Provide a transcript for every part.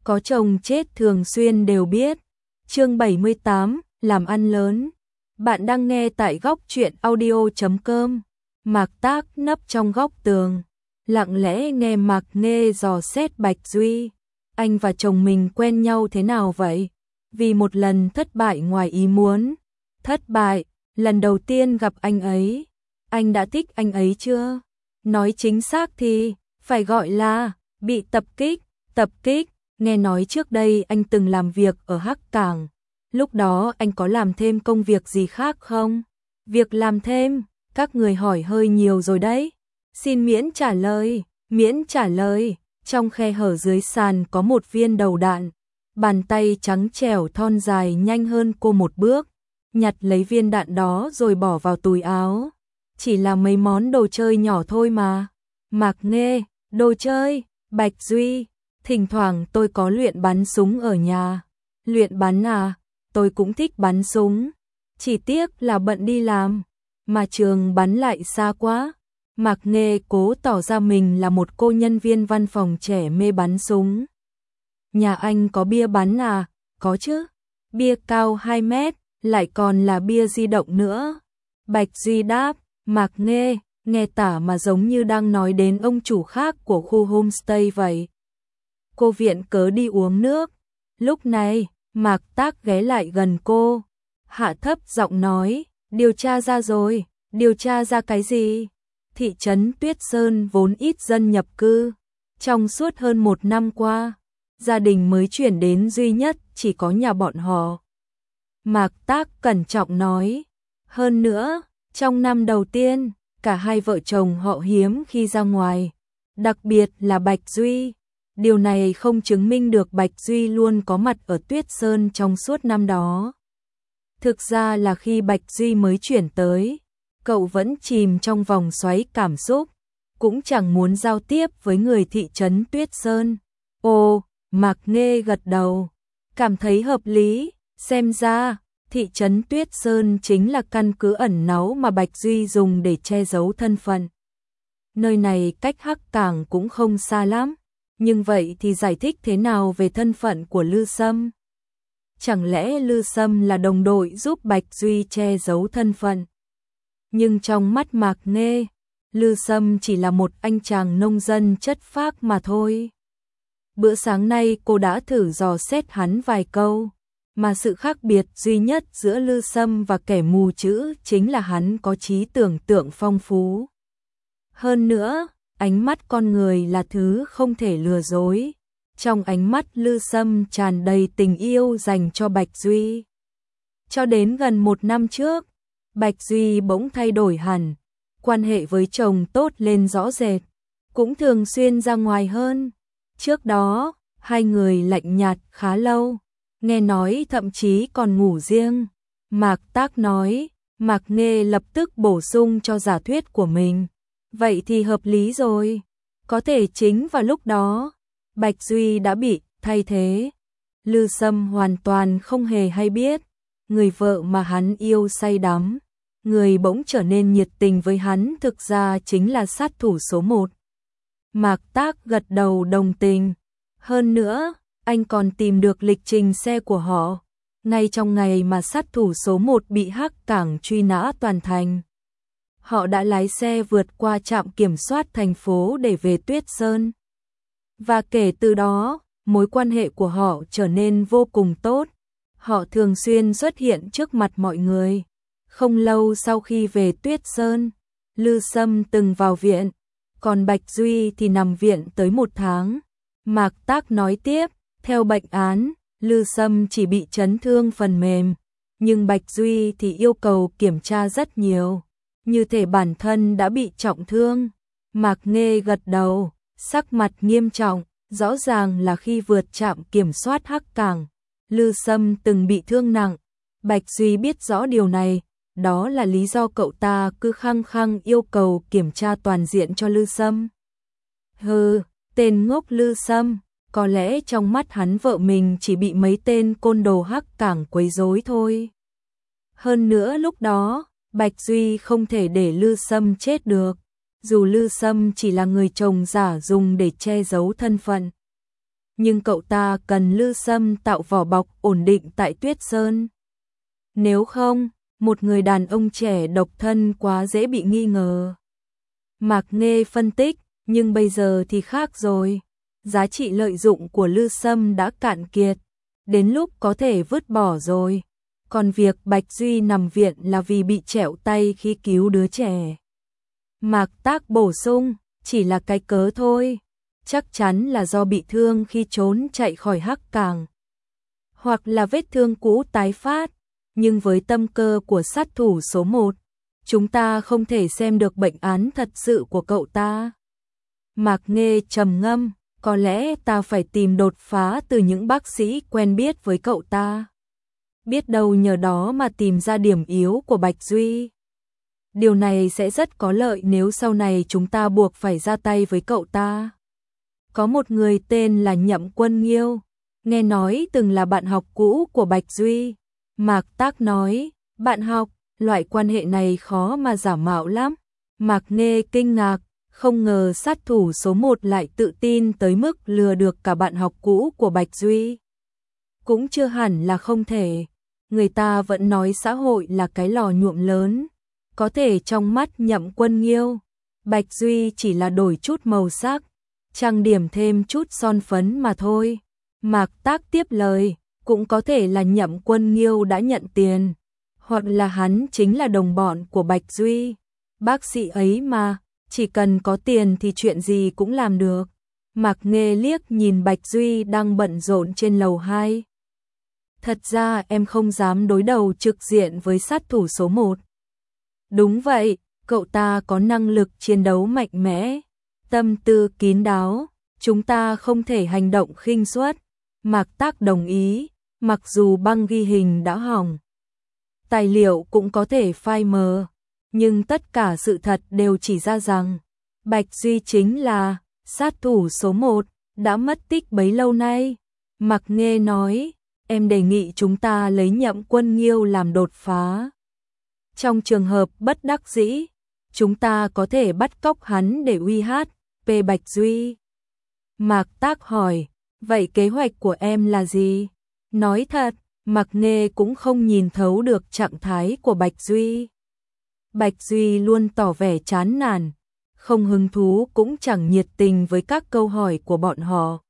có chồng chết thường xuyên đều biết. Chương 78, làm ăn lớn. Bạn đang nghe tại góc truyện audio.com. Mạc Tác nấp trong góc tường, lặng lẽ nghe Mạc Nghê dò xét Bạch Duy. Anh và chồng mình quen nhau thế nào vậy? Vì một lần thất bại ngoài ý muốn. Thất bại, lần đầu tiên gặp anh ấy. Anh đã thích anh ấy chưa? Nói chính xác thì, phải gọi là, bị tập kích. Tập kích, nghe nói trước đây anh từng làm việc ở Hắc Cảng. Lúc đó anh có làm thêm công việc gì khác không? Việc làm thêm, các người hỏi hơi nhiều rồi đấy. Xin miễn trả lời. Trong khe hở dưới sàn có một viên đầu đạn. Bàn tay trắng trẻo thon dài nhanh hơn cô một bước, nhặt lấy viên đạn đó rồi bỏ vào túi áo. Chỉ là mấy món đồ chơi nhỏ thôi mà. Mạc Nghê, đồ chơi, Bạch Duy, thỉnh thoảng tôi có luyện bắn súng ở nhà. Luyện bắn à? Tôi cũng thích bắn súng. Chỉ tiếc là bận đi làm, mà trường bắn lại xa quá. Mạc Nghê cố tỏ ra mình là một cô nhân viên văn phòng trẻ mê bắn súng. Nhà anh có bia bắn à? Có chứ. Bia cao 2 mét, lại còn là bia di động nữa. Bạch Duy đáp. Mạc Nghê, nghe tả mà giống như đang nói đến ông chủ khác của khu homestay vậy. Cô viện cớ đi uống nước. Lúc này, Mạc Tác ghé lại gần cô, hạ thấp giọng nói, điều tra ra rồi. Điều tra ra cái gì? Thị trấn Tuyết Sơn vốn ít dân nhập cư. Trong suốt hơn 1 năm qua, gia đình mới chuyển đến duy nhất chỉ có nhà bọn họ. Mạc Tác cẩn trọng nói. Hơn nữa, trong năm đầu tiên, cả hai vợ chồng họ hiếm khi ra ngoài. Đặc biệt là Bạch Duy. Điều này không chứng minh được Bạch Duy luôn có mặt ở Tuyết Sơn trong suốt năm đó. Thực ra là khi Bạch Duy mới chuyển tới, cậu vẫn chìm trong vòng xoáy cảm xúc, cũng chẳng muốn giao tiếp với người thị trấn Tuyết Sơn. Ồ, Mạc Nghê gật đầu, cảm thấy hợp lý, xem ra thị trấn Tuyết Sơn chính là căn cứ ẩn náu mà Bạch Duy dùng để che giấu thân phận. Nơi này cách Hắc Cảng cũng không xa lắm, nhưng vậy thì giải thích thế nào về thân phận của Lư Sâm? Chẳng lẽ Lư Sâm là đồng đội giúp Bạch Duy che giấu thân phận? Nhưng trong mắt Mạc Nghê, Lư Sâm chỉ là một anh chàng nông dân chất phác mà thôi. Bữa sáng nay cô đã thử dò xét hắn vài câu, mà sự khác biệt duy nhất giữa Lư Sâm và kẻ mù chữ chính là hắn có trí tưởng tượng phong phú. Hơn nữa, ánh mắt con người là thứ không thể lừa dối. Trong ánh mắt Lư Sâm tràn đầy tình yêu dành cho Bạch Duy. Cho đến gần 1 năm trước, Bạch Duy bỗng thay đổi hẳn, quan hệ với chồng tốt lên rõ rệt, cũng thường xuyên ra ngoài hơn. Trước đó, hai người lạnh nhạt khá lâu, nghe nói thậm chí còn ngủ riêng. Mạc Tác nói, Mạc Nghê lập tức bổ sung cho giả thuyết của mình. Vậy thì hợp lý rồi, có thể chính vào lúc đó, Bạch Duy đã bị thay thế. Lư Sâm hoàn toàn không hề hay biết, người vợ mà hắn yêu say đắm, người bỗng trở nên nhiệt tình với hắn thực ra chính là sát thủ số 1. Mạc Tác gật đầu đồng tình. Hơn nữa, anh còn tìm được lịch trình xe của họ, ngay trong ngày mà sát thủ số 1 bị Hắc Cảng truy nã toàn thành. Họ đã lái xe vượt qua trạm kiểm soát thành phố để về Tuyết Sơn. Và kể từ đó, mối quan hệ của họ trở nên vô cùng tốt. Họ thường xuyên xuất hiện trước mặt mọi người. Không lâu sau khi về Tuyết Sơn, Lư Sâm từng vào viện, còn Bạch Duy thì nằm viện tới 1 tháng. Mạc Tác nói tiếp, theo bệnh án, Lư Sâm chỉ bị chấn thương phần mềm, nhưng Bạch Duy thì yêu cầu kiểm tra rất nhiều, như thể bản thân đã bị trọng thương. Mạc Nghê gật đầu, sắc mặt nghiêm trọng, rõ ràng là khi vượt trạm kiểm soát Hắc Cảng, Lư Sâm từng bị thương nặng. Bạch Duy biết rõ điều này, đó là lý do cậu ta cứ khăng khăng yêu cầu kiểm tra toàn diện cho Lư Sâm. Hừ, tên ngốc Lư Sâm, có lẽ trong mắt hắn vợ mình chỉ bị mấy tên côn đồ Hắc Cảng quấy rối thôi. Hơn nữa lúc đó, Bạch Duy không thể để Lư Sâm chết được, dù Lư Sâm chỉ là người chồng giả dùng để che giấu thân phận. nhưng cậu ta cần Lư Sâm tạo vỏ bọc ổn định tại Tuyết Sơn. Nếu không, một người đàn ông trẻ độc thân quá dễ bị nghi ngờ. Mạc Nghê phân tích, nhưng bây giờ thì khác rồi. Giá trị lợi dụng của Lư Sâm đã cạn kiệt, đến lúc có thể vứt bỏ rồi. Còn việc Bạch Duy nằm viện là vì bị trẹo tay khi cứu đứa trẻ. Mạc Tác bổ sung, chỉ là cái cớ thôi. Chắc chắn là do bị thương khi trốn chạy khỏi Hắc Cảng. Hoặc là vết thương cũ tái phát. Nhưng với tâm cơ của sát thủ số 1, chúng ta không thể xem được bệnh án thật sự của cậu ta. Mạc Nghê trầm ngâm, có lẽ ta phải tìm đột phá từ những bác sĩ quen biết với cậu ta. Biết đâu nhờ đó mà tìm ra điểm yếu của Bạch Duy. Điều này sẽ rất có lợi nếu sau này chúng ta buộc phải ra tay với cậu ta. Có một người tên là Nhậm Quân Nghiêu, nghe nói từng là bạn học cũ của Bạch Duy. Mạc Tác nói, bạn học, loại quan hệ này khó mà giả mạo lắm. Mạc Nghê kinh ngạc, không ngờ sát thủ số 1 lại tự tin tới mức lừa được cả bạn học cũ của Bạch Duy. Cũng chưa hẳn là không thể, người ta vẫn nói xã hội là cái lò nhuộm lớn. Có thể trong mắt Nhậm Quân Nghiêu, Bạch Duy chỉ là đổi chút màu sắc, trang điểm thêm chút son phấn mà thôi. Mạc Tác tiếp lời, cũng có thể là Nhậm Quân Nghiêu đã nhận tiền, hoặc là hắn chính là đồng bọn của Bạch Duy. Bác sĩ ấy mà, chỉ cần có tiền thì chuyện gì cũng làm được. Mạc Nghê liếc nhìn Bạch Duy đang bận rộn trên lầu 2. Thật ra em không dám đối đầu trực diện với sát thủ số 1. Đúng vậy, cậu ta có năng lực chiến đấu mạnh mẽ, tâm tư kín đáo, chúng ta không thể hành động khinh suất. Mạc Tác đồng ý, mặc dù băng ghi hình đã hỏng, tài liệu cũng có thể phai mờ, nhưng tất cả sự thật đều chỉ ra rằng Bạch Duy chính là sát thủ số 1, đã mất tích bấy lâu nay. Mạc Nghê nói, em đề nghị chúng ta lấy Nhậm Quân Nghiêu làm đột phá. Trong trường hợp bất đắc dĩ, chúng ta có thể bắt cóc hắn để uy hiếp Bạch Duy. Mạc Tác hỏi, vậy kế hoạch của em là gì? Nói thật, Mạc Nghê cũng không nhìn thấu được trạng thái của Bạch Duy. Bạch Duy luôn tỏ vẻ chán nản, không hứng thú cũng chẳng nhiệt tình với các câu hỏi của bọn họ.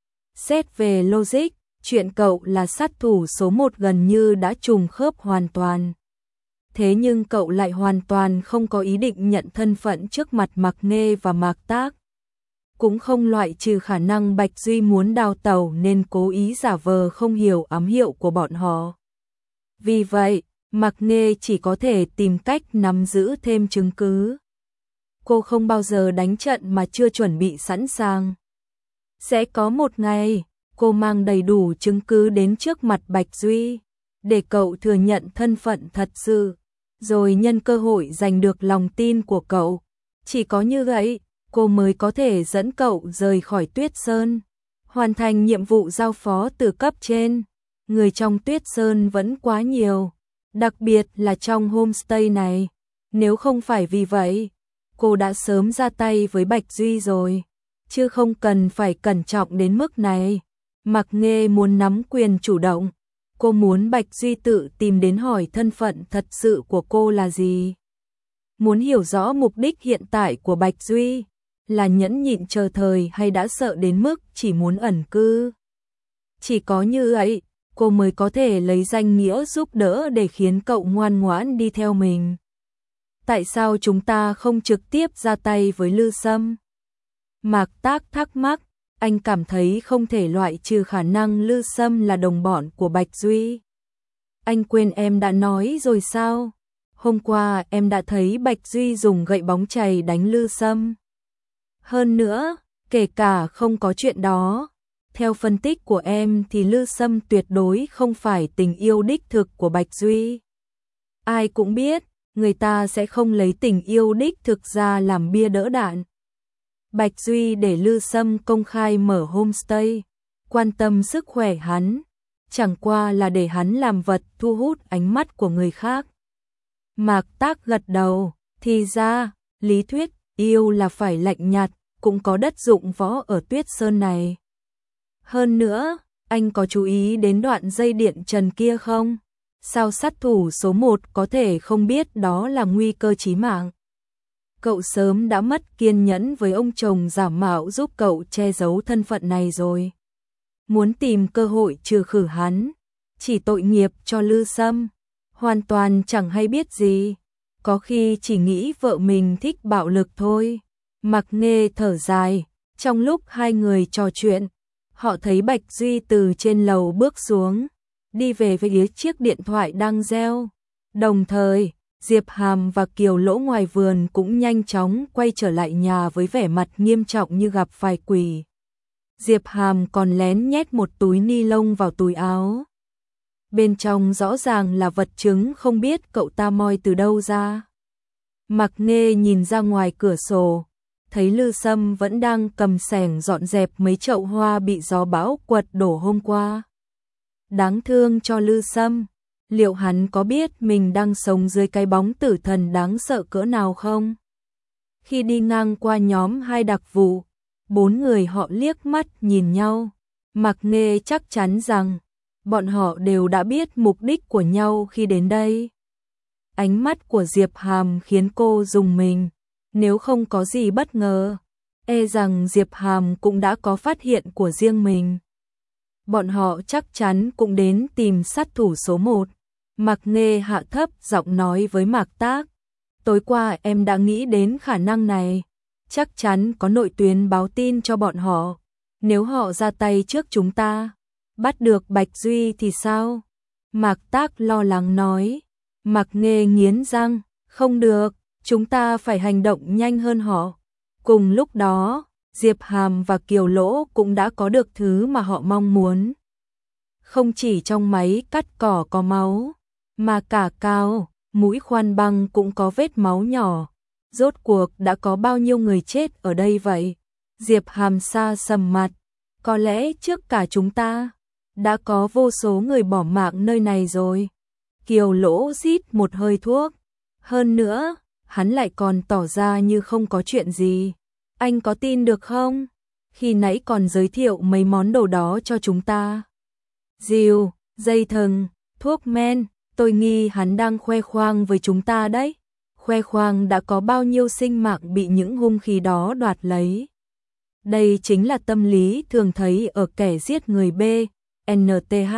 Xét về logic, chuyện cậu là sát thủ số 1 gần như đã trùng khớp hoàn toàn. Thế nhưng cậu lại hoàn toàn không có ý định nhận thân phận trước mặt Mạc Nghê và Mạc Tác. Cũng không loại trừ khả năng Bạch Duy muốn đào tẩu nên cố ý giả vờ không hiểu ám hiệu của bọn họ. Vì vậy, Mạc Nghê chỉ có thể tìm cách nắm giữ thêm chứng cứ. Cô không bao giờ đánh trận mà chưa chuẩn bị sẵn sàng. Sẽ có một ngày, cô mang đầy đủ chứng cứ đến trước mặt Bạch Duy, để cậu thừa nhận thân phận thật sự, rồi nhân cơ hội giành được lòng tin của cậu. Chỉ có như vậy, cô mới có thể dẫn cậu rời khỏi Tuyết Sơn, hoàn thành nhiệm vụ giao phó từ cấp trên. Người trong Tuyết Sơn vẫn quá nhiều, đặc biệt là trong homestay này. Nếu không phải vì vậy, cô đã sớm ra tay với Bạch Duy rồi, chứ không cần phải cẩn trọng đến mức này. Mạc Nghê muốn nắm quyền chủ động, cô muốn Bạch Duy tự tìm đến hỏi thân phận thật sự của cô là gì. Muốn hiểu rõ mục đích hiện tại của Bạch Duy, là nhẫn nhịn chờ thời hay đã sợ đến mức chỉ muốn ẩn cư. Chỉ có như vậy, cô mới có thể lấy danh nghĩa giúp đỡ để khiến cậu ngoan ngoãn đi theo mình. Tại sao chúng ta không trực tiếp ra tay với Lư Sâm? Mạc Tác thắc mắc, anh cảm thấy không thể loại trừ khả năng Lư Sâm là đồng bọn của Bạch Duy. Anh quên em đã nói rồi sao? Hôm qua em đã thấy Bạch Duy dùng gậy bóng chày đánh Lư Sâm. Hơn nữa, kể cả không có chuyện đó, theo phân tích của em thì Lư Sâm tuyệt đối không phải tình yêu đích thực của Bạch Duy. Ai cũng biết, người ta sẽ không lấy tình yêu đích thực ra làm bia đỡ đạn. Bạch Duy để Lư Sâm công khai mở homestay, quan tâm sức khỏe hắn, chẳng qua là để hắn làm vật thu hút ánh mắt của người khác. Mạc Tác gật đầu, thì ra, lý thuyết yêu là phải lạnh nhạt, cũng có đất dụng võ ở Tuyết Sơn này. Hơn nữa, anh có chú ý đến đoạn dây điện trần kia không? Sao sát thủ số 1 có thể không biết đó là nguy cơ chí mạng? Cậu sớm đã mất kiên nhẫn với ông chồng giả mạo giúp cậu che giấu thân phận này rồi. Muốn tìm cơ hội trừ khử hắn, chỉ tội nghiệp cho Lư Sâm, hoàn toàn chẳng hay biết gì, có khi chỉ nghĩ vợ mình thích bạo lực thôi. Mạc Nghê thở dài, trong lúc hai người trò chuyện, họ thấy Bạch Duy từ trên lầu bước xuống, đi về phía chiếc điện thoại đang reo. Đồng thời, Diệp Hàm và Kiều Lỗ ngoài vườn cũng nhanh chóng quay trở lại nhà với vẻ mặt nghiêm trọng như gặp phải quỷ. Diệp Hàm còn lén nhét một túi ni lông vào túi áo. Bên trong rõ ràng là vật chứng không biết cậu ta moi từ đâu ra. Mạc Nghê nhìn ra ngoài cửa sổ, thấy Lư Sâm vẫn đang cầm xẻng dọn dẹp mấy chậu hoa bị gió bão quật đổ hôm qua. Đáng thương cho Lư Sâm, liệu hắn có biết mình đang sống dưới cái bóng tử thần đáng sợ cỡ nào không? Khi đi ngang qua nhóm hai đặc vụ, 4 người họ liếc mắt nhìn nhau. Mạc Nghê chắc chắn rằng bọn họ đều đã biết mục đích của nhau khi đến đây. Ánh mắt của Diệp Hàm khiến cô rùng mình, nếu không có gì bất ngờ, e rằng Diệp Hàm cũng đã có phát hiện của riêng mình. Bọn họ chắc chắn cũng đến tìm sát thủ số 1. Mạc Nghê hạ thấp giọng nói với Mạc Tác, tối qua em đã nghĩ đến khả năng này, chắc chắn có nội tuyến báo tin cho bọn họ, nếu họ ra tay trước chúng ta, bắt được Bạch Duy thì sao? Mạc Tác lo lắng nói. Mạc Nghê nghiến răng, không được, chúng ta phải hành động nhanh hơn họ. Cùng lúc đó, Diệp Hàm và Kiều Lỗ cũng đã có được thứ mà họ mong muốn. Không chỉ trong máy cắt cỏ có máu, mà cả cao, mũi khoan băng cũng có vết máu nhỏ. Rốt cuộc đã có bao nhiêu người chết ở đây vậy? Diệp Hàm xa sầm mặt, có lẽ trước cả chúng ta, đã có vô số người bỏ mạng nơi này rồi. Kiều Lỗ rít một hơi thuốc. Hơn nữa, hắn lại còn tỏ ra như không có chuyện gì. Anh có tin được không? Khi nãy còn giới thiệu mấy món đồ đó cho chúng ta. Rìu, dây thừng, thuốc men, tôi nghi hắn đang khoe khoang với chúng ta đấy. Khoe khoang đã có bao nhiêu sinh mạng bị những hung khí đó đoạt lấy. Đây chính là tâm lý thường thấy ở kẻ giết người B, NTH.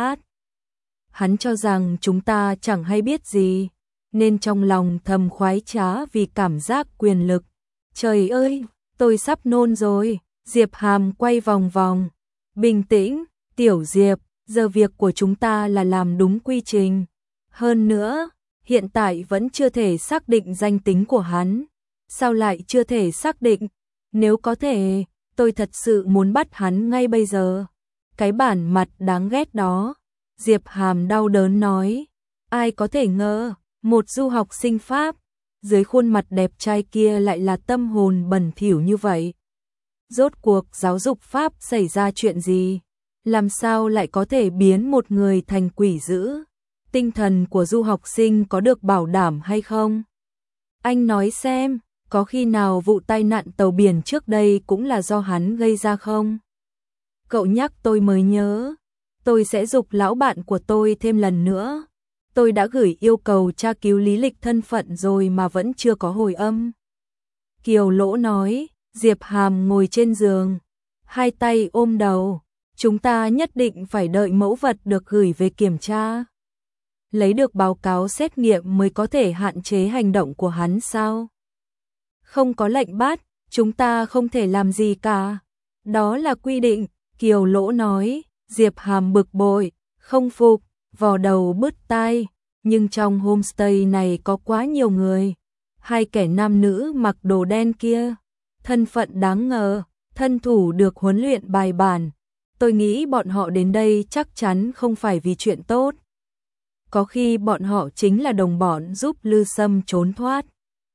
Hắn cho rằng chúng ta chẳng hay biết gì, nên trong lòng thầm khoái trá vì cảm giác quyền lực. Trời ơi, tôi sắp nôn rồi. Diệp Hàm quay vòng vòng. Bình tĩnh, Tiểu Diệp, giờ việc của chúng ta là làm đúng quy trình. Hơn nữa, hiện tại vẫn chưa thể xác định danh tính của hắn. Sao lại chưa thể xác định? Nếu có thể, tôi thật sự muốn bắt hắn ngay bây giờ. Cái bản mặt đáng ghét đó. Diệp Hàm đau đớn nói, ai có thể ngờ, một du học sinh Pháp, dưới khuôn mặt đẹp trai kia lại là tâm hồn bẩn thỉu như vậy. Rốt cuộc giáo dục Pháp xảy ra chuyện gì? Làm sao lại có thể biến một người thành quỷ dữ? Tinh thần của du học sinh có được bảo đảm hay không? Anh nói xem, có khi nào vụ tai nạn tàu biển trước đây cũng là do hắn gây ra không? Cậu nhắc tôi mới nhớ. Tôi sẽ giục lão bạn của tôi thêm lần nữa. Tôi đã gửi yêu cầu tra cứu lý lịch thân phận rồi mà vẫn chưa có hồi âm. Kiều Lỗ nói. Diệp Hàm ngồi trên giường, hai tay ôm đầu. Chúng ta nhất định phải đợi mẫu vật được gửi về kiểm tra. Lấy được báo cáo xét nghiệm mới có thể hạn chế hành động của hắn sao? Không có lệnh bắt, chúng ta không thể làm gì cả. Đó là quy định, Kiều Lỗ nói. Diệp Hàm bực bội, không phục, vò đầu bứt tai, nhưng trong homestay này có quá nhiều người. Hai kẻ nam nữ mặc đồ đen kia, thân phận đáng ngờ, thân thủ được huấn luyện bài bản. Tôi nghĩ bọn họ đến đây chắc chắn không phải vì chuyện tốt. Có khi bọn họ chính là đồng bọn giúp Lư Sâm trốn thoát.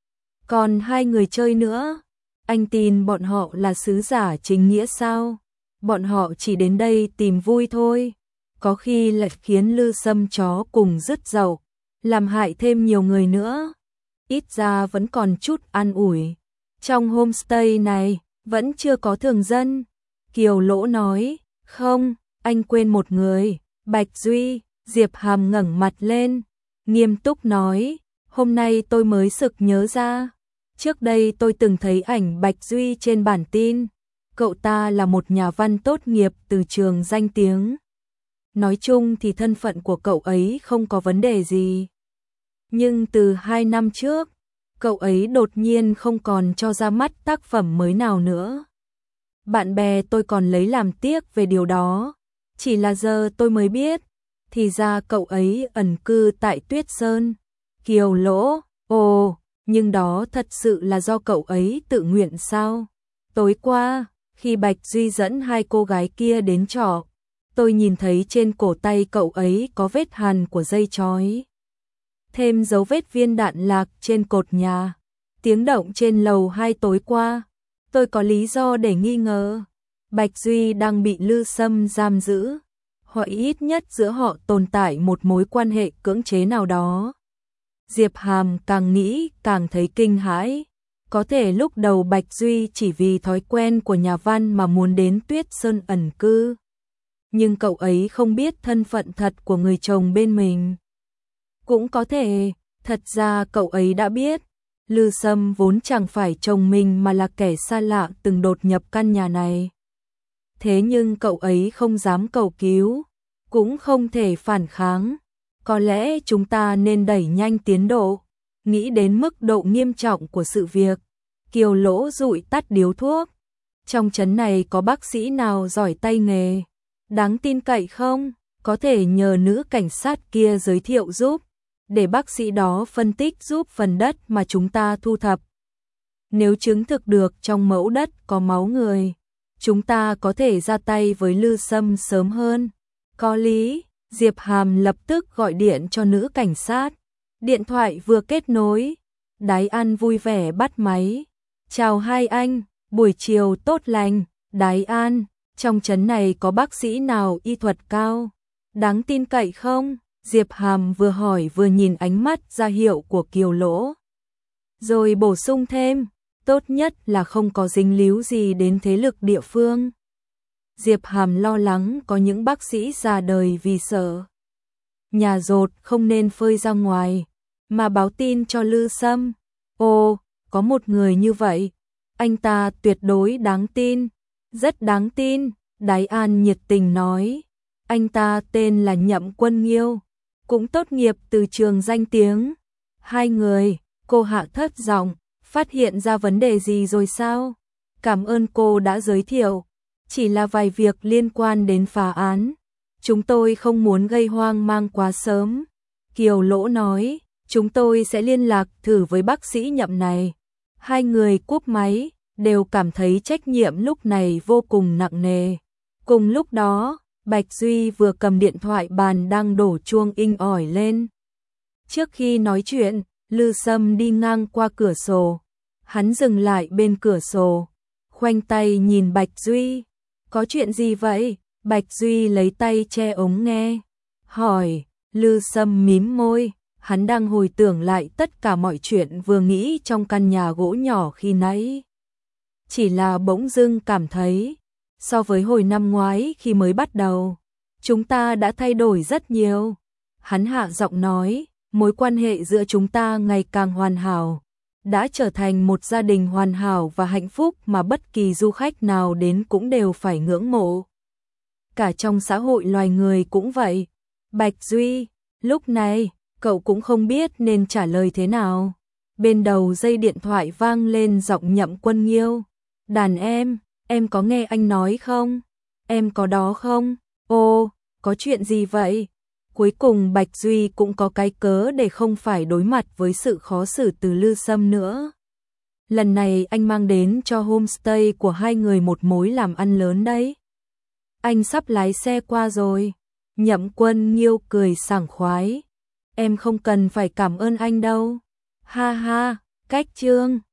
Còn hai người chơi nữa, anh tin bọn họ là sứ giả chính nghĩa sao? Bọn họ chỉ đến đây tìm vui thôi, có khi lại khiến Lư Sâm chó cùng rứt dậu, làm hại thêm nhiều người nữa. Ít ra vẫn còn chút an ủi. Trong homestay này, vẫn chưa có thường dân. Kiều Lỗ nói, Không, anh quên một người. Bạch Duy. Diệp Hàm ngẩng mặt lên, nghiêm túc nói, hôm nay tôi mới sực nhớ ra. Trước đây tôi từng thấy ảnh Bạch Duy trên bản tin. Cậu ta là một nhà văn tốt nghiệp từ trường danh tiếng. Nói chung thì thân phận của cậu ấy không có vấn đề gì. Nhưng từ 2 năm trước, cậu ấy đột nhiên không còn cho ra mắt tác phẩm mới nào nữa. Bạn bè tôi còn lấy làm tiếc về điều đó. Chỉ là giờ tôi mới biết, thì ra cậu ấy ẩn cư tại Tuyết Sơn. Kiều Lỗ, ồ, nhưng đó thật sự là do cậu ấy tự nguyện sao? Tối qua, khi Bạch Duy dẫn 2 cô gái kia đến trọ, tôi nhìn thấy trên cổ tay cậu ấy có vết hằn của dây trói. Thêm dấu vết viên đạn lạc trên cột nhà. Tiếng động trên lầu 2 tối qua, tôi có lý do để nghi ngờ Bạch Duy đang bị Lư Sâm giam giữ, hoặc ít nhất giữa họ tồn tại một mối quan hệ cưỡng chế nào đó. Diệp Hàm càng nghĩ càng thấy kinh hãi. Có thể lúc đầu Bạch Duy chỉ vì thói quen của nhà văn mà muốn đến Tuyết Sơn ẩn cư. Nhưng cậu ấy không biết thân phận thật của người chồng bên mình. Cũng có thể, thật ra cậu ấy đã biết, Lư Sâm vốn chẳng phải chồng mình mà là kẻ xa lạ từng đột nhập căn nhà này. Thế nhưng cậu ấy không dám cầu cứu, cũng không thể phản kháng. Có lẽ chúng ta nên đẩy nhanh tiến độ. Nghĩ đến mức độ nghiêm trọng của sự việc, Kiều Lỗ dụi tắt điếu thuốc. Trong trấn này có bác sĩ nào giỏi tay nghề, đáng tin cậy không? Có thể nhờ nữ cảnh sát kia giới thiệu giúp, để bác sĩ đó phân tích giúp phần đất mà chúng ta thu thập. Nếu chứng thực được trong mẫu đất có máu người, chúng ta có thể ra tay với Lư Sâm sớm hơn. Có lý. Diệp Hàm lập tức gọi điện cho nữ cảnh sát. Điện thoại vừa kết nối, Đái An vui vẻ bắt máy. Chào hai anh, buổi chiều tốt lành. Đái An, trong trấn này có bác sĩ nào y thuật cao, đáng tin cậy không? Diệp Hàm vừa hỏi vừa nhìn ánh mắt ra hiệu của Kiều Lỗ. Rồi bổ sung thêm, tốt nhất là không có dính líu gì đến thế lực địa phương. Diệp Hàm lo lắng có những bác sĩ già đời vì sợ nhà dột không nên phơi ra ngoài, mà báo tin cho Lư Sâm. Ồ, có một người như vậy, anh ta tuyệt đối đáng tin, rất đáng tin. Đái An nhiệt tình nói, anh ta tên là Nhậm Quân Nghiêu, cũng tốt nghiệp từ trường danh tiếng. Hai người, cô hạ thấp giọng, phát hiện ra vấn đề gì rồi sao? Cảm ơn cô đã giới thiệu. Chỉ là vài việc liên quan đến phá án. Chúng tôi không muốn gây hoang mang quá sớm. Kiều Lỗ nói, chúng tôi sẽ liên lạc thử với bác sĩ Nhậm này. Hai người cúp máy, đều cảm thấy trách nhiệm lúc này vô cùng nặng nề. Cùng lúc đó, Bạch Duy vừa cầm điện thoại bàn đang đổ chuông inh ỏi lên. Trước khi nói chuyện, Lư Sâm đi ngang qua cửa sổ. Hắn dừng lại bên cửa sổ, khoanh tay nhìn Bạch Duy. Có chuyện gì vậy? Bạch Duy lấy tay che ống nghe, hỏi. Lư Sâm mím môi, hắn đang hồi tưởng lại tất cả mọi chuyện vừa nghĩ trong căn nhà gỗ nhỏ khi nãy. Chỉ là bỗng dưng cảm thấy, so với hồi năm ngoái khi mới bắt đầu, chúng ta đã thay đổi rất nhiều. Hắn hạ giọng nói, mối quan hệ giữa chúng ta ngày càng hoàn hảo, đã trở thành một gia đình hoàn hảo và hạnh phúc mà bất kỳ du khách nào đến cũng đều phải ngưỡng mộ. Cả trong xã hội loài người cũng vậy. Bạch Duy, lúc này, cậu cũng không biết nên trả lời thế nào. Bên đầu dây điện thoại vang lên giọng Nhậm Quân Nghiêu. Đàn em có nghe anh nói không? Em có đó không? Ô, có chuyện gì vậy? Cuối cùng Bạch Duy cũng có cái cớ để không phải đối mặt với sự khó xử từ Lư Sâm nữa. Lần này anh mang đến cho homestay của hai người một mối làm ăn lớn đấy. Anh sắp lái xe qua rồi. Nhậm Quân Nghiêu cười sảng khoái. Em không cần phải cảm ơn anh đâu. Ha ha, cách trương.